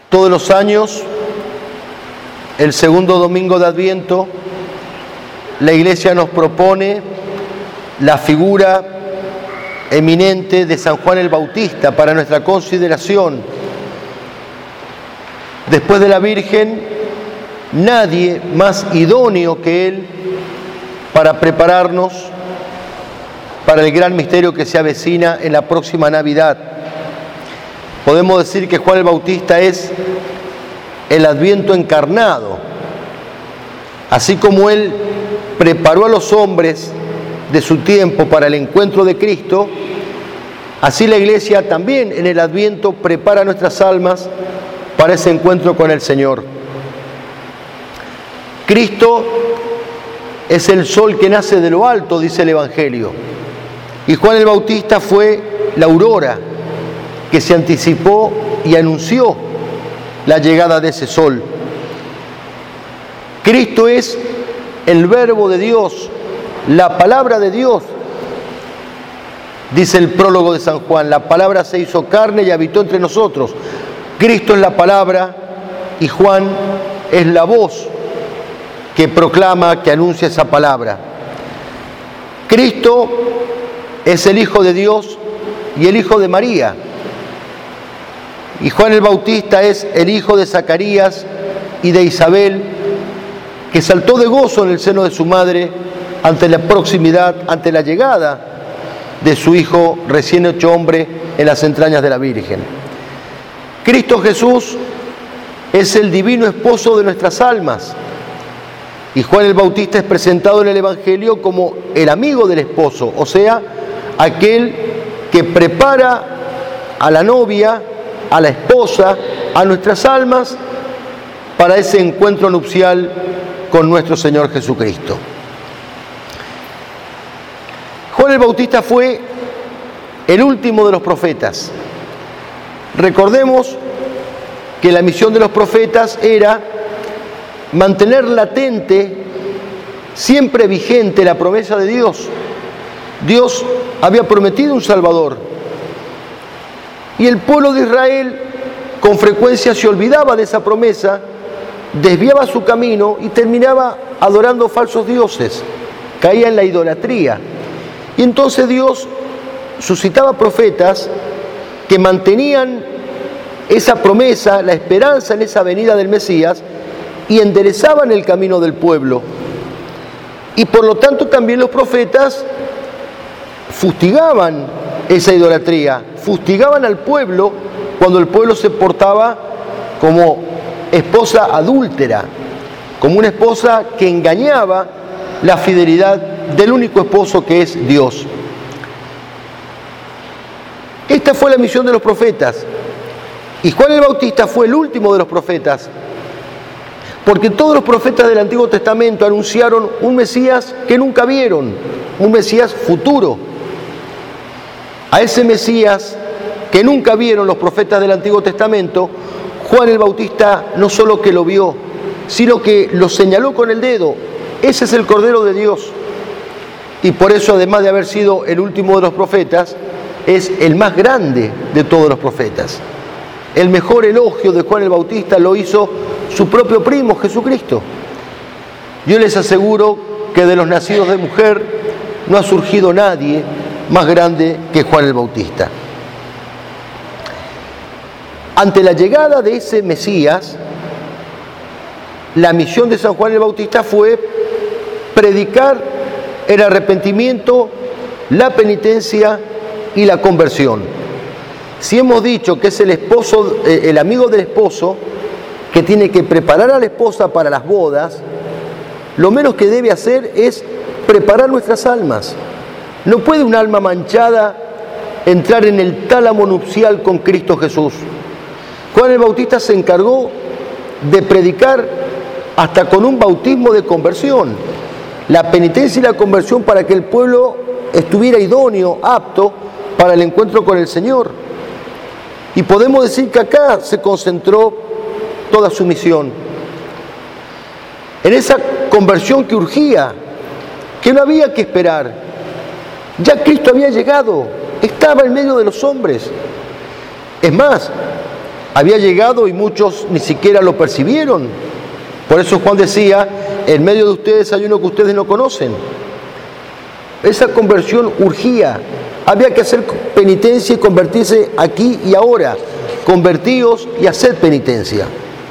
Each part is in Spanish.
Todos los años, el segundo domingo de Adviento, la Iglesia nos propone la figura eminente de San Juan el Bautista para nuestra consideración. Después de la Virgen, nadie más idóneo que él para prepararnos para el gran misterio que se avecina en la próxima Navidad. Podemos decir que Juan el Bautista es el Adviento encarnado. Así como él preparó a los hombres de su tiempo para el encuentro de Cristo, así la Iglesia también en el Adviento prepara nuestras almas para ese encuentro con el Señor. Cristo es el sol que nace de lo alto, dice el Evangelio. Y Juan el Bautista fue la aurora que se anticipó y anunció la llegada de ese sol. Cristo es el Verbo de Dios, la palabra de Dios. Dice el prólogo de San Juan, la palabra se hizo carne y habitó entre nosotros. Cristo es la palabra y Juan es la voz que proclama, que anuncia esa palabra. Cristo es el Hijo de Dios y el Hijo de María. Y Juan el Bautista es el hijo de Zacarías y de Isabel, que saltó de gozo en el seno de su madre ante la proximidad, ante la llegada de su hijo recién hecho hombre en las entrañas de la Virgen. Cristo Jesús es el divino esposo de nuestras almas. Y Juan el Bautista es presentado en el Evangelio como el amigo del esposo, o sea, aquel que prepara a la novia, a la esposa, a nuestras almas para ese encuentro nupcial con nuestro Señor Jesucristo. Juan el Bautista fue el último de los profetas. Recordemos que la misión de los profetas era mantener latente, siempre vigente, la promesa de Dios. Dios había prometido un Salvador. Y el pueblo de Israel con frecuencia se olvidaba de esa promesa, desviaba su camino y terminaba adorando falsos dioses, caía en la idolatría. Y entonces Dios suscitaba profetas que mantenían esa promesa, la esperanza en esa venida del Mesías, y enderezaban el camino del pueblo. Y por lo tanto también los profetas fustigaban esa idolatría, fustigaban al pueblo cuando el pueblo se portaba como esposa adúltera, como una esposa que engañaba la fidelidad del único esposo que es Dios. Esta fue la misión de los profetas. Y Juan el Bautista fue el último de los profetas, porque todos los profetas del Antiguo Testamento anunciaron un Mesías que nunca vieron, un Mesías futuro. A ese Mesías que nunca vieron los profetas del Antiguo Testamento, Juan el Bautista no solo que lo vio, sino que lo señaló con el dedo. Ese es el Cordero de Dios. Y por eso, además de haber sido el último de los profetas, es el más grande de todos los profetas. El mejor elogio de Juan el Bautista lo hizo su propio primo, Jesucristo. Yo les aseguro que de los nacidos de mujer no ha surgido nadie más grande que Juan el Bautista. Ante la llegada de ese Mesías, la misión de San Juan el Bautista fue predicar el arrepentimiento, la penitencia y la conversión. Si hemos dicho que es el esposo, el amigo del esposo, que tiene que preparar a la esposa para las bodas, lo menos que debe hacer es preparar nuestras almas. No puede un alma manchada entrar en el tálamo nupcial con Cristo Jesús. Juan el Bautista se encargó de predicar hasta con un bautismo de conversión, la penitencia y la conversión para que el pueblo estuviera idóneo, apto para el encuentro con el Señor. Y podemos decir que acá se concentró toda su misión, en esa conversión que urgía, que no había que esperar. Ya Cristo había llegado, estaba en medio de los hombres. Es más, había llegado y muchos ni siquiera lo percibieron. Por eso Juan decía, en medio de ustedes hay uno que ustedes no conocen. Esa conversión urgía. Había que hacer penitencia y convertirse aquí y ahora. Convertíos y haced penitencia.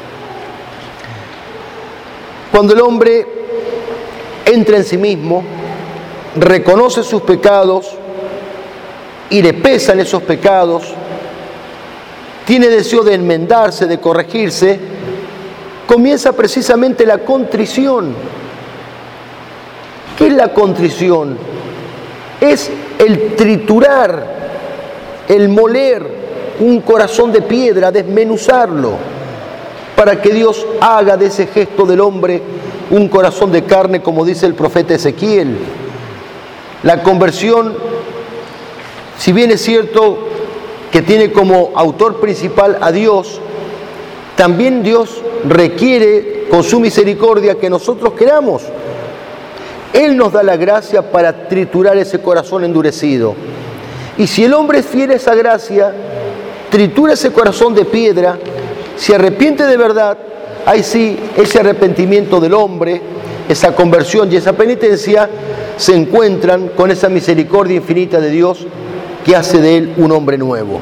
Cuando el hombre entra en sí mismo, reconoce sus pecados y le pesan esos pecados, tiene deseo de enmendarse, de corregirse, comienza precisamente la contrición. ¿Qué es la contrición? Es el triturar, el moler un corazón de piedra, desmenuzarlo, para que Dios haga de ese gesto del hombre un corazón de carne, como dice el profeta Ezequiel. La conversión, si bien es cierto que tiene como autor principal a Dios, también Dios requiere con su misericordia que nosotros queramos. Él nos da la gracia para triturar ese corazón endurecido. Y si el hombre es fiel a esa gracia, tritura ese corazón de piedra, se arrepiente de verdad, ahí sí, ese arrepentimiento del hombre, esa conversión y esa penitencia, se encuentran con esa misericordia infinita de Dios que hace de él un hombre nuevo.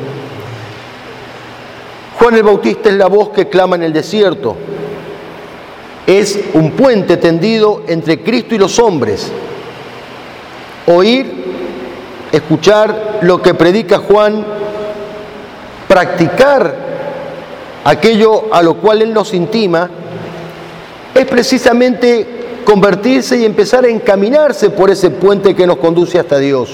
Juan el Bautista es la voz que clama en el desierto. Es un puente tendido entre Cristo y los hombres. Oír, escuchar lo que predica Juan, practicar aquello a lo cual él nos intima, es precisamente convertirse y empezar a encaminarse por ese puente que nos conduce hasta Dios.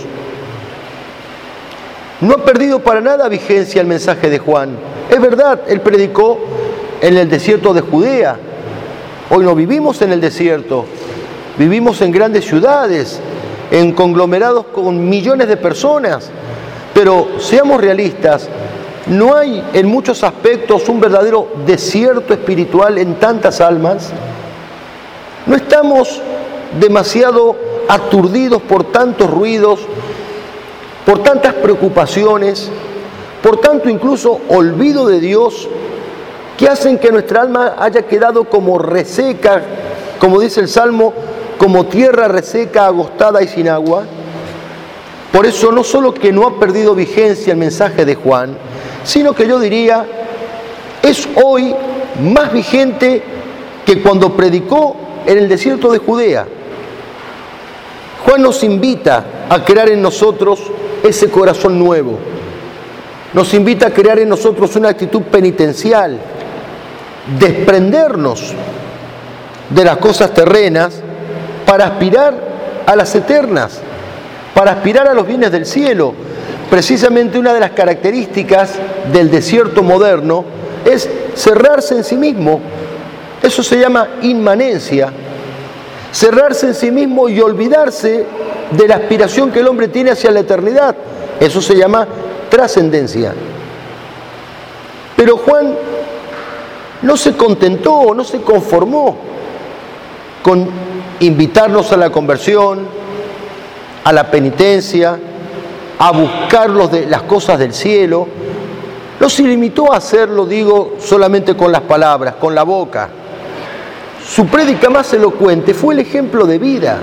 No ha perdido para nada vigencia el mensaje de Juan. Es verdad, él predicó en el desierto de Judea. Hoy no vivimos en el desierto, vivimos en grandes ciudades, en conglomerados con millones de personas. Pero seamos realistas, no hay en muchos aspectos un verdadero desierto espiritual en tantas almas. No estamos demasiado aturdidos por tantos ruidos, por tantas preocupaciones, por tanto incluso olvido de Dios, que hacen que nuestra alma haya quedado como reseca, como dice el Salmo, como tierra reseca, agostada y sin agua. Por eso no solo que no ha perdido vigencia el mensaje de Juan, sino que yo diría, es hoy más vigente que cuando predicó en el desierto de Judea. Juan nos invita a crear en nosotros ese corazón nuevo. Nos invita a crear en nosotros una actitud penitencial, desprendernos de las cosas terrenas para aspirar a las eternas, para aspirar a los bienes del cielo. Precisamente una de las características del desierto moderno es cerrarse en sí mismo. Eso se llama inmanencia. Cerrarse en sí mismo y olvidarse de la aspiración que el hombre tiene hacia la eternidad. Eso se llama trascendencia. Pero Juan no se contentó, no se conformó con invitarnos a la conversión, a la penitencia, a buscar las cosas del cielo. No se limitó a hacerlo, digo, solamente con las palabras, con la boca. Su prédica más elocuente fue el ejemplo de vida.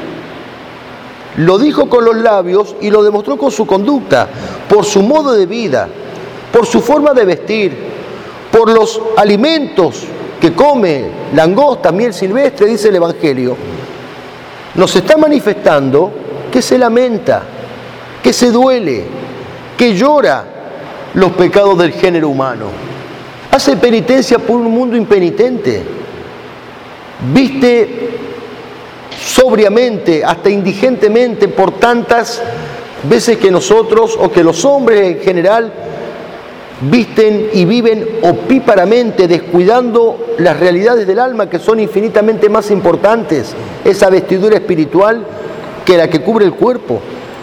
Lo dijo con los labios y lo demostró con su conducta, por su modo de vida, por su forma de vestir, por los alimentos que come, langosta, miel silvestre, dice el Evangelio. Nos está manifestando que se lamenta, que se duele, que llora los pecados del género humano. Hace penitencia por un mundo impenitente. Viste sobriamente, hasta indigentemente, por tantas veces que nosotros, o que los hombres en general, visten y viven opíparamente, descuidando las realidades del alma que son infinitamente más importantes, esa vestidura espiritual que la que cubre el cuerpo.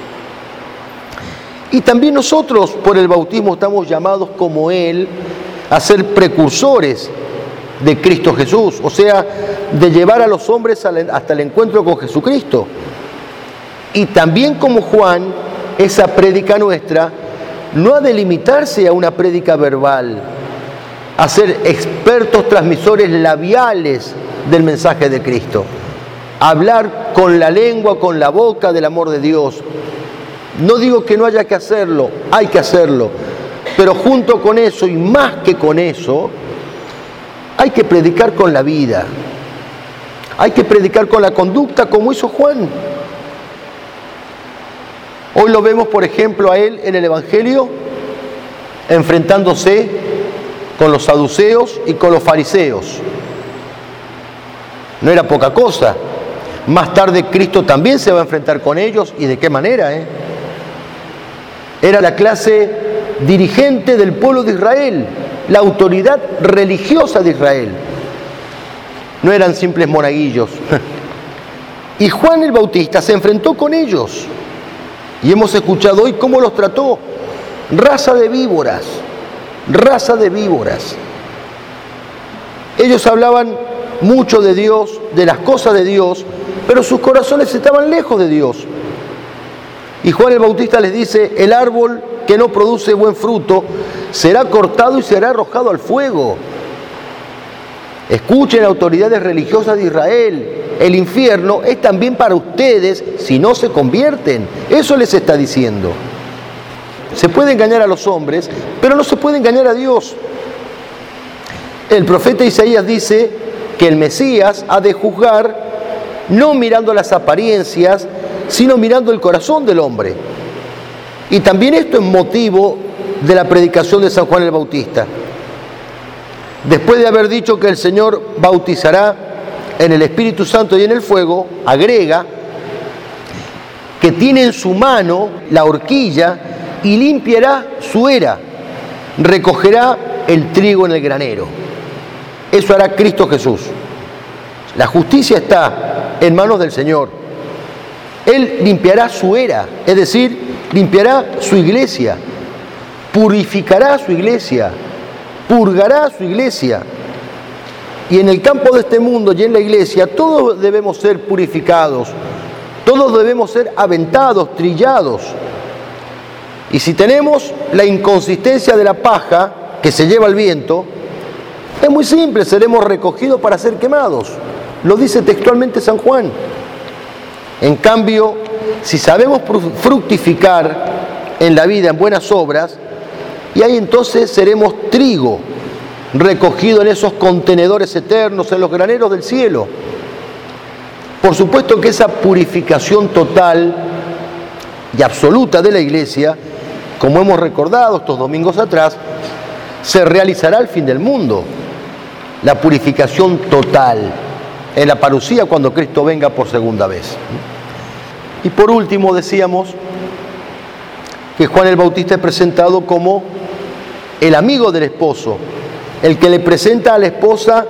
Y también nosotros por el bautismo estamos llamados como Él a ser precursores de Cristo Jesús, o sea, de llevar a los hombres hasta el encuentro con Jesucristo. Y también como Juan, esa prédica nuestra no ha de limitarse a una prédica verbal, a ser expertos transmisores labiales del mensaje de Cristo. Hablar con la lengua, con la boca del amor de Dios. No digo que no haya que hacerlo, hay que hacerlo. Pero junto con eso, y más que con eso, hay que predicar con la vida. Hay que predicar con la conducta como hizo Juan. Hoy lo vemos, por ejemplo, a él en el Evangelio, enfrentándose con los saduceos y con los fariseos. No era poca cosa. Más tarde Cristo también se va a enfrentar con ellos, y de qué manera, Era la clase dirigente del pueblo de Israel, la autoridad religiosa de Israel. No eran simples monaguillos. Y Juan el Bautista se enfrentó con ellos. Y hemos escuchado hoy cómo los trató. Raza de víboras, raza de víboras. Ellos hablaban mucho de Dios, de las cosas de Dios, pero sus corazones estaban lejos de Dios. Y Juan el Bautista les dice: el árbol que no produce buen fruto será cortado y será arrojado al fuego. Escuchen, autoridades religiosas de Israel, el infierno es también para ustedes si no se convierten. Eso les está diciendo. Se puede engañar a los hombres, pero no se puede engañar a Dios. El profeta Isaías dice que el Mesías ha de juzgar no mirando las apariencias, sino mirando el corazón del hombre. Y también esto es motivo de la predicación de San Juan el Bautista. Después de haber dicho que el Señor bautizará en el Espíritu Santo y en el fuego, agrega que tiene en su mano la horquilla y limpiará su era, recogerá el trigo en el granero. Eso hará Cristo Jesús. La justicia está en manos del Señor. Él limpiará su era, es decir, limpiará su iglesia, purificará su iglesia, purgará su iglesia. Y en el campo de este mundo y en la iglesia, todos debemos ser purificados, todos debemos ser aventados, trillados. Y si tenemos la inconsistencia de la paja que se lleva el viento, es muy simple, seremos recogidos para ser quemados. Lo dice textualmente San Juan. En cambio, si sabemos fructificar en la vida, en buenas obras, y ahí entonces seremos trigo, recogido en esos contenedores eternos, en los graneros del cielo. Por supuesto que esa purificación total y absoluta de la iglesia, como hemos recordado estos domingos atrás, se realizará al fin del mundo. La purificación total en la parusía cuando Cristo venga por segunda vez. Y por último decíamos que Juan el Bautista es presentado como el amigo del esposo, el que le presenta a la esposa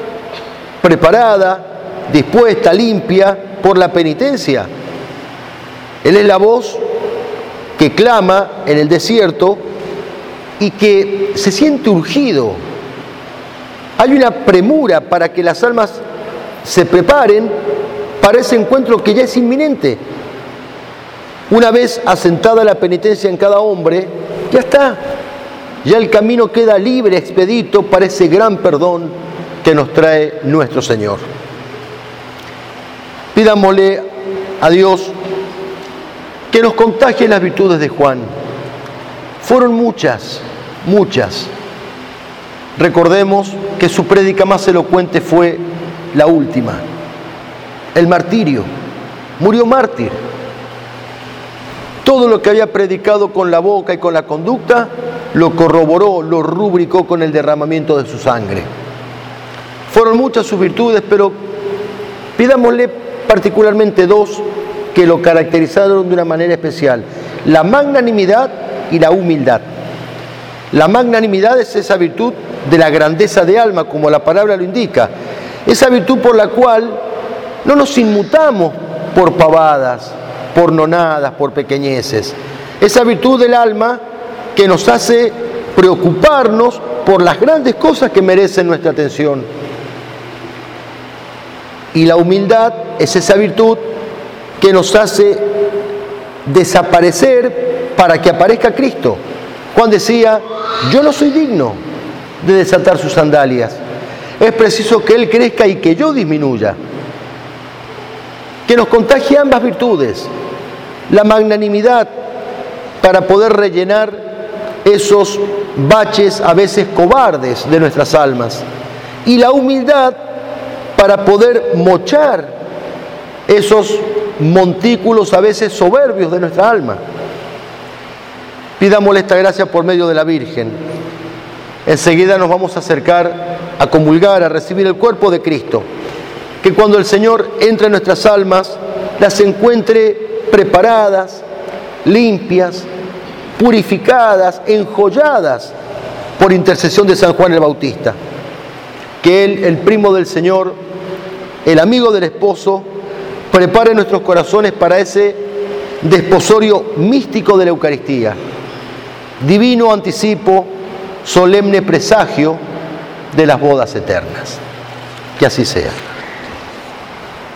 preparada, dispuesta, limpia por la penitencia. Él es la voz que clama en el desierto y que se siente urgido. Hay una premura para que las almas se preparen para ese encuentro que ya es inminente. Una vez asentada la penitencia en cada hombre, ya está. Ya el camino queda libre, expedito para ese gran perdón que nos trae nuestro Señor. Pidámosle a Dios que nos contagie las virtudes de Juan. Fueron muchas, muchas. Recordemos que su prédica más elocuente fue la última, el martirio. Murió mártir. Todo lo que había predicado con la boca y con la conducta lo corroboró, lo rubricó con el derramamiento de su sangre. Fueron muchas sus virtudes, pero pidámosle particularmente dos que lo caracterizaron de una manera especial: la magnanimidad y la humildad. La magnanimidad es esa virtud de la grandeza de alma, como la palabra lo indica. Esa virtud por la cual no nos inmutamos por pavadas, por nonadas, por pequeñeces. Esa virtud del alma que nos hace preocuparnos por las grandes cosas que merecen nuestra atención. Y la humildad es esa virtud que nos hace desaparecer para que aparezca Cristo. Juan decía: yo no soy digno de desatar sus sandalias. Es preciso que Él crezca y que yo disminuya. Que nos contagie ambas virtudes. La magnanimidad para poder rellenar esos baches a veces cobardes de nuestras almas. Y la humildad para poder mochar esos montículos a veces soberbios de nuestra alma. Pidámosle esta gracia por medio de la Virgen. Enseguida nos vamos a acercar a comulgar, a recibir el cuerpo de Cristo. Que cuando el Señor entre en nuestras almas, las encuentre preparadas, limpias, purificadas, enjolladas por intercesión de San Juan el Bautista. Que Él, el primo del Señor, el amigo del esposo, prepare nuestros corazones para ese desposorio místico de la Eucaristía. Divino anticipo, solemne presagio de las bodas eternas. Que así sea.